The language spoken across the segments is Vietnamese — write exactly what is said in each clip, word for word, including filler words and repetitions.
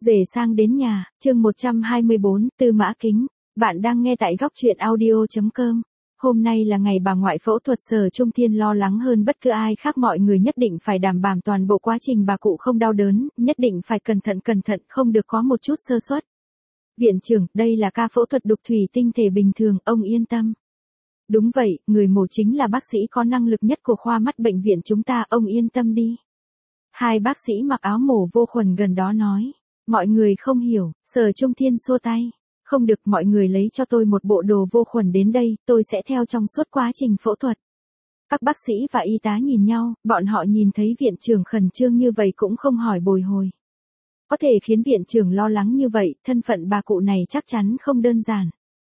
Rể sang đến nhà, chương một trăm hai mươi bốn, Tư Mã Kính. Bạn đang nghe tại góc truyện audio chấm com. Hôm nay là ngày bà ngoại phẫu thuật, Sở Trung Thiên lo lắng hơn bất cứ ai khác, mọi người nhất định phải đảm bảo toàn bộ quá trình bà cụ không đau đớn, nhất định phải cẩn thận cẩn thận, không được có một chút sơ suất. Viện trưởng, đây là ca phẫu thuật đục thủy tinh thể bình thường, ông yên tâm. Đúng vậy, người mổ chính là bác sĩ có năng lực nhất của khoa mắt bệnh viện chúng ta, ông yên tâm đi. Hai bác sĩ mặc áo mổ vô khuẩn gần đó nói. Mọi người không hiểu, Sở Trung Thiên xua tay. Không được, mọi người lấy cho tôi một bộ đồ vô khuẩn đến đây, tôi sẽ theo trong suốt quá trình phẫu thuật. Các bác sĩ và y tá nhìn nhau, bọn họ nhìn thấy viện trưởng khẩn trương như vậy cũng không hỏi bồi hồi. Có thể khiến viện trưởng lo lắng như vậy, thân phận bà cụ này chắc chắn không đơn giản.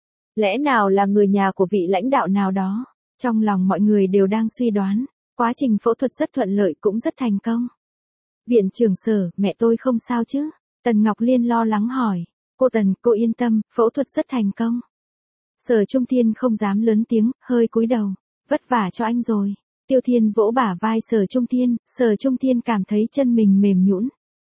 Lẽ nào là người nhà của vị lãnh đạo nào đó? Trong lòng mọi người đều đang suy đoán, quá trình phẫu thuật rất thuận lợi cũng rất thành công. Viện trưởng Sở, mẹ tôi không sao chứ? Tần Ngọc Liên lo lắng hỏi. Cô Tần, cô yên tâm, phẫu thuật rất thành công. Sở Trung Thiên không dám lớn tiếng, hơi cúi đầu. Vất vả cho anh rồi. Tiêu Thiên vỗ bả vai Sở Trung Thiên, Sở Trung Thiên cảm thấy chân mình mềm nhũn.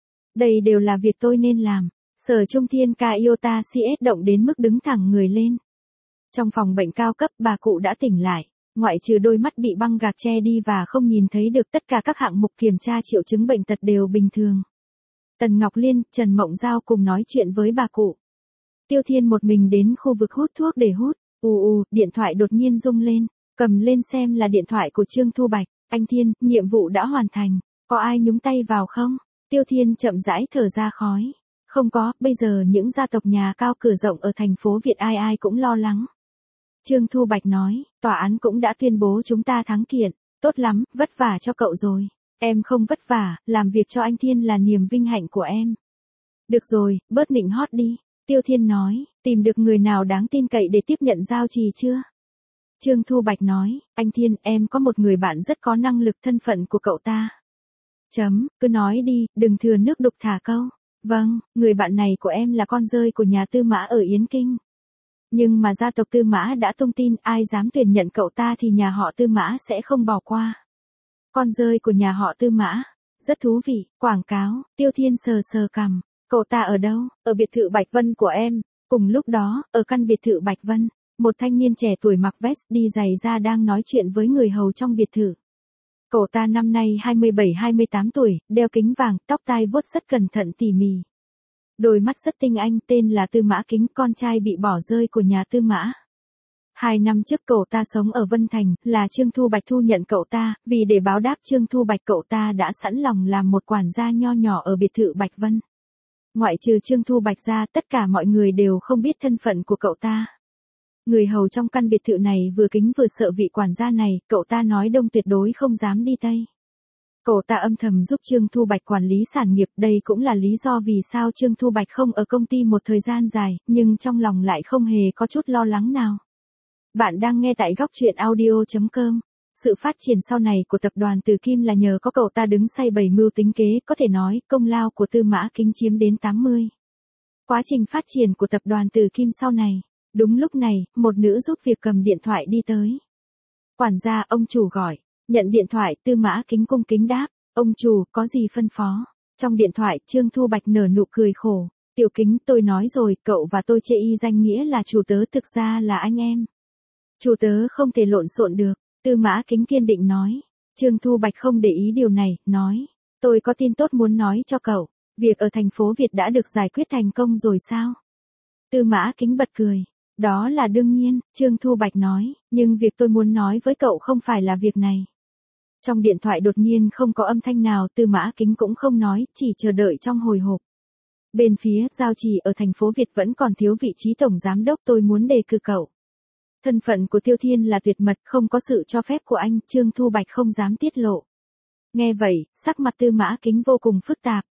Đây đều là việc tôi nên làm. Sở Trung Thiên ca iota xê ét động đến mức đứng thẳng người lên. Trong phòng bệnh cao cấp, bà cụ đã tỉnh lại. Ngoại trừ đôi mắt bị băng gạc che đi và không nhìn thấy được, tất cả các hạng mục kiểm tra triệu chứng bệnh tật đều bình thường. Tần Ngọc Liên, Trần Mộng Giao cùng nói chuyện với bà cụ. Tiêu Thiên một mình đến khu vực hút thuốc để hút. Ù ù, điện thoại đột nhiên rung lên. Cầm lên xem là điện thoại của Trương Thu Bạch. Anh Thiên, nhiệm vụ đã hoàn thành. Có ai nhúng tay vào không? Tiêu Thiên chậm rãi thở ra khói. Không có, bây giờ những gia tộc nhà cao cửa rộng ở thành phố Việt ai ai cũng lo lắng. Trương Thu Bạch nói, tòa án cũng đã tuyên bố chúng ta thắng kiện. Tốt lắm, vất vả cho cậu rồi. Em không vất vả, làm việc cho anh Thiên là niềm vinh hạnh của em. Được rồi, bớt nịnh hót đi. Tiêu Thiên nói, tìm được người nào đáng tin cậy để tiếp nhận giao trì chưa? Trương Thu Bạch nói, anh Thiên, em có một người bạn rất có năng lực, thân phận của cậu ta. Chấm, cứ nói đi, đừng thừa nước đục thả câu. Vâng, người bạn này của em là con rơi của nhà Tư Mã ở Yến Kinh. Nhưng mà gia tộc Tư Mã đã tung tin, ai dám tuyển nhận cậu ta thì nhà họ Tư Mã sẽ không bỏ qua. Con rơi của nhà họ Tư Mã. Rất thú vị, quảng cáo. Tiêu Thiên sờ sờ cằm. Cậu ta ở đâu? Ở biệt thự Bạch Vân của em. Cùng lúc đó, ở căn biệt thự Bạch Vân, một thanh niên trẻ tuổi mặc vest đi giày da đang nói chuyện với người hầu trong biệt thự. Cậu ta năm nay hai mươi bảy hai mươi tám tuổi, đeo kính vàng, tóc tai vuốt rất cẩn thận tỉ mỉ. Đôi mắt rất tinh anh, tên là Tư Mã Kính, con trai bị bỏ rơi của nhà Tư Mã. Hai năm trước cậu ta sống ở Vân Thành, là Trương Thu Bạch thu nhận cậu ta, vì để báo đáp Trương Thu Bạch cậu ta đã sẵn lòng làm một quản gia nho nhỏ ở biệt thự Bạch Vân. Ngoại trừ Trương Thu Bạch ra, tất cả mọi người đều không biết thân phận của cậu ta. Người hầu trong căn biệt thự này vừa kính vừa sợ vị quản gia này, cậu ta nói đông tuyệt đối không dám đi tây. Cậu ta âm thầm giúp Trương Thu Bạch quản lý sản nghiệp, đây cũng là lý do vì sao Trương Thu Bạch không ở công ty một thời gian dài, nhưng trong lòng lại không hề có chút lo lắng nào. Bạn đang nghe tại góc truyện audio chấm com. Sự phát triển sau này của tập đoàn Từ Kim là nhờ có cậu ta đứng say bày mưu tính kế, có thể nói công lao của Tư Mã Kính chiếm đến tám mươi. Quá trình phát triển của tập đoàn Từ Kim sau này. Đúng lúc này, một nữ giúp việc cầm điện thoại đi tới. Quản gia, ông chủ gọi. Nhận điện thoại, Tư Mã Kính cung kính đáp. Ông chủ, có gì phân phó? Trong điện thoại, Trương Thu Bạch nở nụ cười khổ. Tiểu Kính, tôi nói rồi, cậu và tôi chê y danh nghĩa là chủ tớ, thực ra là anh em. Chủ tớ không thể lộn xộn được. Tư Mã Kính kiên định nói. Trương Thu Bạch không để ý điều này, nói. Tôi có tin tốt muốn nói cho cậu. Việc ở thành phố Việt đã được giải quyết thành công rồi sao? Tư Mã Kính bật cười. Đó là đương nhiên, Trương Thu Bạch nói. Nhưng việc tôi muốn nói với cậu không phải là việc này. Trong điện thoại đột nhiên không có âm thanh nào, Tư Mã Kính cũng không nói, chỉ chờ đợi trong hồi hộp. Bên phía giao trì ở thành phố Việt vẫn còn thiếu vị trí tổng giám đốc, tôi muốn đề cử cậu. Thân phận của Tiêu Thiên là tuyệt mật, không có sự cho phép của anh, Trương Thu Bạch không dám tiết lộ. Nghe vậy, sắc mặt Tư Mã Kính vô cùng phức tạp.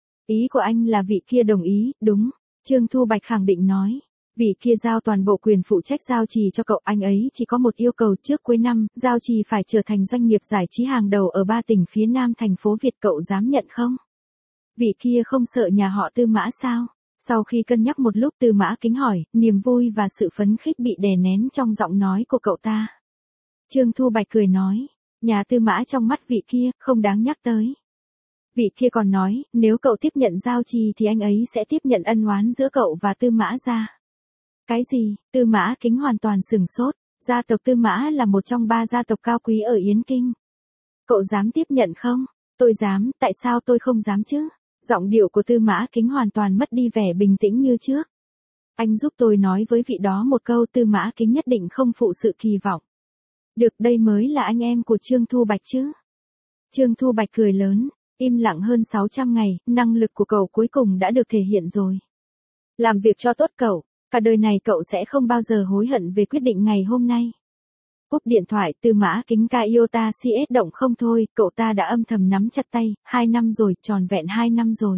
Ý của anh là vị kia đồng ý, đúng. Trương Thu Bạch khẳng định nói. Vị kia giao toàn bộ quyền phụ trách giao trì cho cậu, anh ấy chỉ có một yêu cầu, trước cuối năm, giao trì phải trở thành doanh nghiệp giải trí hàng đầu ở ba tỉnh phía Nam thành phố Việt, cậu dám nhận không? Vị kia không sợ nhà họ Tư Mã sao? Sau khi cân nhắc một lúc, Tư Mã Kính hỏi, niềm vui và sự phấn khích bị đè nén trong giọng nói của cậu ta. Trương Thu Bạch cười nói, nhà Tư Mã trong mắt vị kia, không đáng nhắc tới. Vị kia còn nói, nếu cậu tiếp nhận giao trì thì anh ấy sẽ tiếp nhận ân oán giữa cậu và Tư Mã gia. Cái gì? Tư Mã Kính hoàn toàn sửng sốt, gia tộc Tư Mã là một trong ba gia tộc cao quý ở Yến Kinh. Cậu dám tiếp nhận không? Tôi dám, tại sao tôi không dám chứ? Giọng điệu của Tư Mã Kính hoàn toàn mất đi vẻ bình tĩnh như trước. Anh giúp tôi nói với vị đó một câu, Tư Mã Kính nhất định không phụ sự kỳ vọng. Được, đây mới là anh em của Trương Thu Bạch chứ. Trương Thu Bạch cười lớn, im lặng hơn sáu trăm ngày, năng lực của cậu cuối cùng đã được thể hiện rồi. Làm việc cho tốt cậu, cả đời này cậu sẽ không bao giờ hối hận về quyết định ngày hôm nay. Cúp điện thoại, Tư Mã Kính ca iota xê ét động không thôi, cậu ta đã âm thầm nắm chặt tay, hai năm rồi, tròn vẹn hai năm rồi.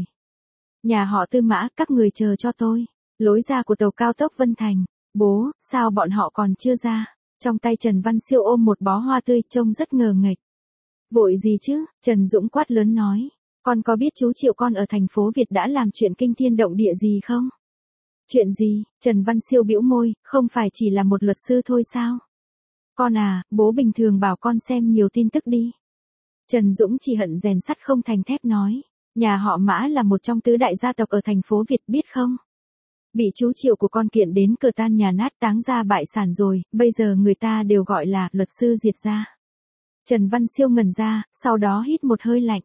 Nhà họ Tư Mã, các người chờ cho tôi. Lối ra của tàu cao tốc Vân Thành. Bố, sao bọn họ còn chưa ra? Trong tay Trần Văn Siêu ôm một bó hoa tươi, trông rất ngờ nghệch. Vội gì chứ? Trần Dũng quát lớn nói. Con có biết chú Triệu con ở thành phố Việt đã làm chuyện kinh thiên động địa gì không? Chuyện gì? Trần Văn Siêu bĩu môi, không phải chỉ là một luật sư thôi sao? Con à, bố bình thường bảo con xem nhiều tin tức đi. Trần Dũng chỉ hận rèn sắt không thành thép nói. Nhà họ Mã là một trong tứ đại gia tộc ở thành phố Việt biết không? Bị chú Triệu của con kiện đến cửa tan nhà nát táng ra bại sản rồi, bây giờ người ta đều gọi là luật sư diệt gia. Trần Văn Siêu ngẩn ra, sau đó hít một hơi lạnh.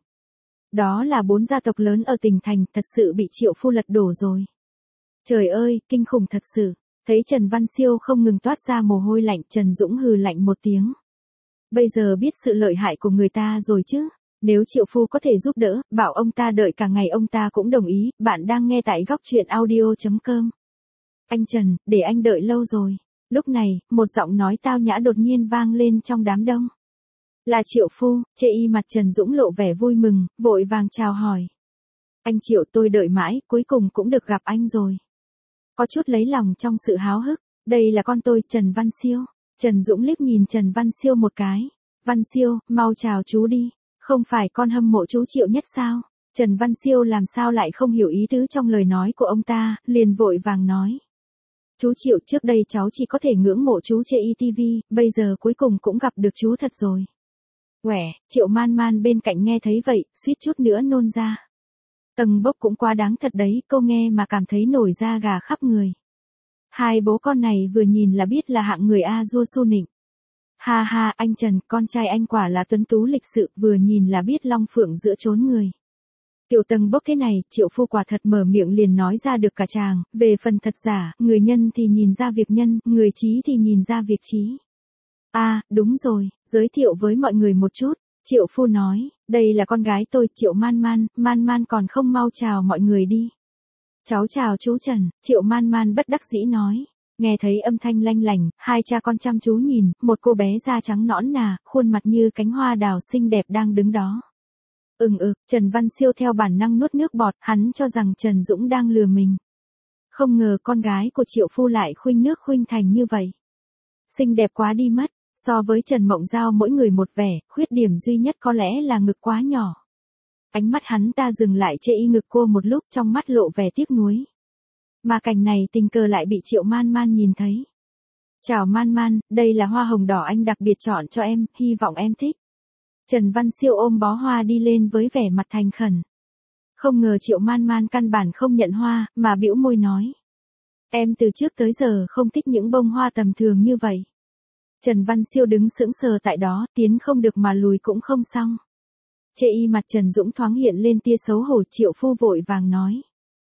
Đó là bốn gia tộc lớn ở tỉnh thành, thật sự bị Triệu phu lật đổ rồi. Trời ơi, kinh khủng thật sự. Thấy Trần Văn Siêu không ngừng toát ra mồ hôi lạnh, Trần Dũng hừ lạnh một tiếng. Bây giờ biết sự lợi hại của người ta rồi chứ. Nếu Triệu phu có thể giúp đỡ, bảo ông ta đợi cả ngày ông ta cũng đồng ý. Bạn đang nghe tại góc truyện audio chấm com. Anh Trần, để anh đợi lâu rồi. Lúc này, một giọng nói tao nhã đột nhiên vang lên trong đám đông. Là Triệu phu. Chê y mặt Trần Dũng lộ vẻ vui mừng, vội vàng chào hỏi. Anh Triệu, tôi đợi mãi, cuối cùng cũng được gặp anh rồi. Có chút lấy lòng trong sự háo hức. Đây là con tôi, Trần Văn Siêu. Trần Dũng liếc nhìn Trần Văn Siêu một cái. Văn Siêu, mau chào chú đi. Không phải con hâm mộ chú Triệu nhất sao? Trần Văn Siêu làm sao lại không hiểu ý tứ trong lời nói của ông ta, liền vội vàng nói. Chú Triệu, trước đây cháu chỉ có thể ngưỡng mộ chú trên i tê vê, bây giờ cuối cùng cũng gặp được chú thật rồi. Quẻ, Triệu Man Man bên cạnh nghe thấy vậy, suýt chút nữa nôn ra. Tầng bốc cũng quá đáng thật đấy, câu nghe mà cảm thấy nổi da gà khắp người. Hai bố con này vừa nhìn là biết là hạng người A dua su nịnh. Ha ha, anh Trần, con trai anh quả là tuấn tú lịch sự, vừa nhìn là biết long phượng giữa chốn người. Kiểu tầng bốc thế này, Triệu phu quả thật mở miệng liền nói ra được cả tràng, về phần thật giả, người nhân thì nhìn ra việc nhân, người trí thì nhìn ra việc trí. À, đúng rồi, giới thiệu với mọi người một chút. Triệu phu nói, đây là con gái tôi, Triệu Man Man, Man Man còn không mau chào mọi người đi. Cháu chào chú Trần, Triệu Man Man bất đắc dĩ nói. Nghe thấy âm thanh lanh lành, hai cha con chăm chú nhìn, một cô bé da trắng nõn nà, khuôn mặt như cánh hoa đào xinh đẹp đang đứng đó. Ừm ừ, Trần Văn Siêu theo bản năng nuốt nước bọt, hắn cho rằng Trần Dũng đang lừa mình. Không ngờ con gái của Triệu phu lại khuynh nước khuynh thành như vậy. Xinh đẹp quá đi mất. So với Trần Mộng Giao mỗi người một vẻ, khuyết điểm duy nhất có lẽ là ngực quá nhỏ. Ánh mắt hắn ta dừng lại chê y ngực cô một lúc, trong mắt lộ vẻ tiếc nuối. Mà cảnh này tình cờ lại bị Triệu Man Man nhìn thấy. Chào Man Man, đây là hoa hồng đỏ anh đặc biệt chọn cho em, hy vọng em thích. Trần Văn Siêu ôm bó hoa đi lên với vẻ mặt thành khẩn. Không ngờ Triệu Man Man căn bản không nhận hoa, mà bĩu môi nói. Em từ trước tới giờ không thích những bông hoa tầm thường như vậy. Trần Văn Siêu đứng sững sờ tại đó, tiến không được mà lùi cũng không xong. Chê y mặt Trần Dũng thoáng hiện lên tia xấu hổ, Triệu phu vội vàng nói.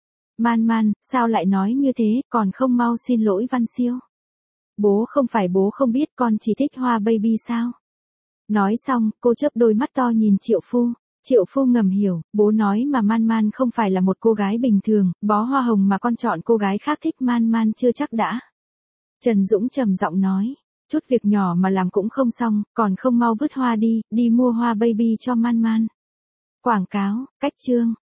Man Man, sao lại nói như thế, còn không mau xin lỗi Văn Siêu. Bố không phải bố không biết, con chỉ thích hoa baby sao. Nói xong, cô chớp đôi mắt to nhìn Triệu phu. Triệu phu ngầm hiểu, bố nói mà Man Man không phải là một cô gái bình thường, bó hoa hồng mà con chọn cô gái khác thích Man Man chưa chắc đã. Trần Dũng trầm giọng nói. Chút việc nhỏ mà làm cũng không xong, còn không mau vứt hoa đi, đi mua hoa baby cho Man Man. Quảng cáo, cách chương.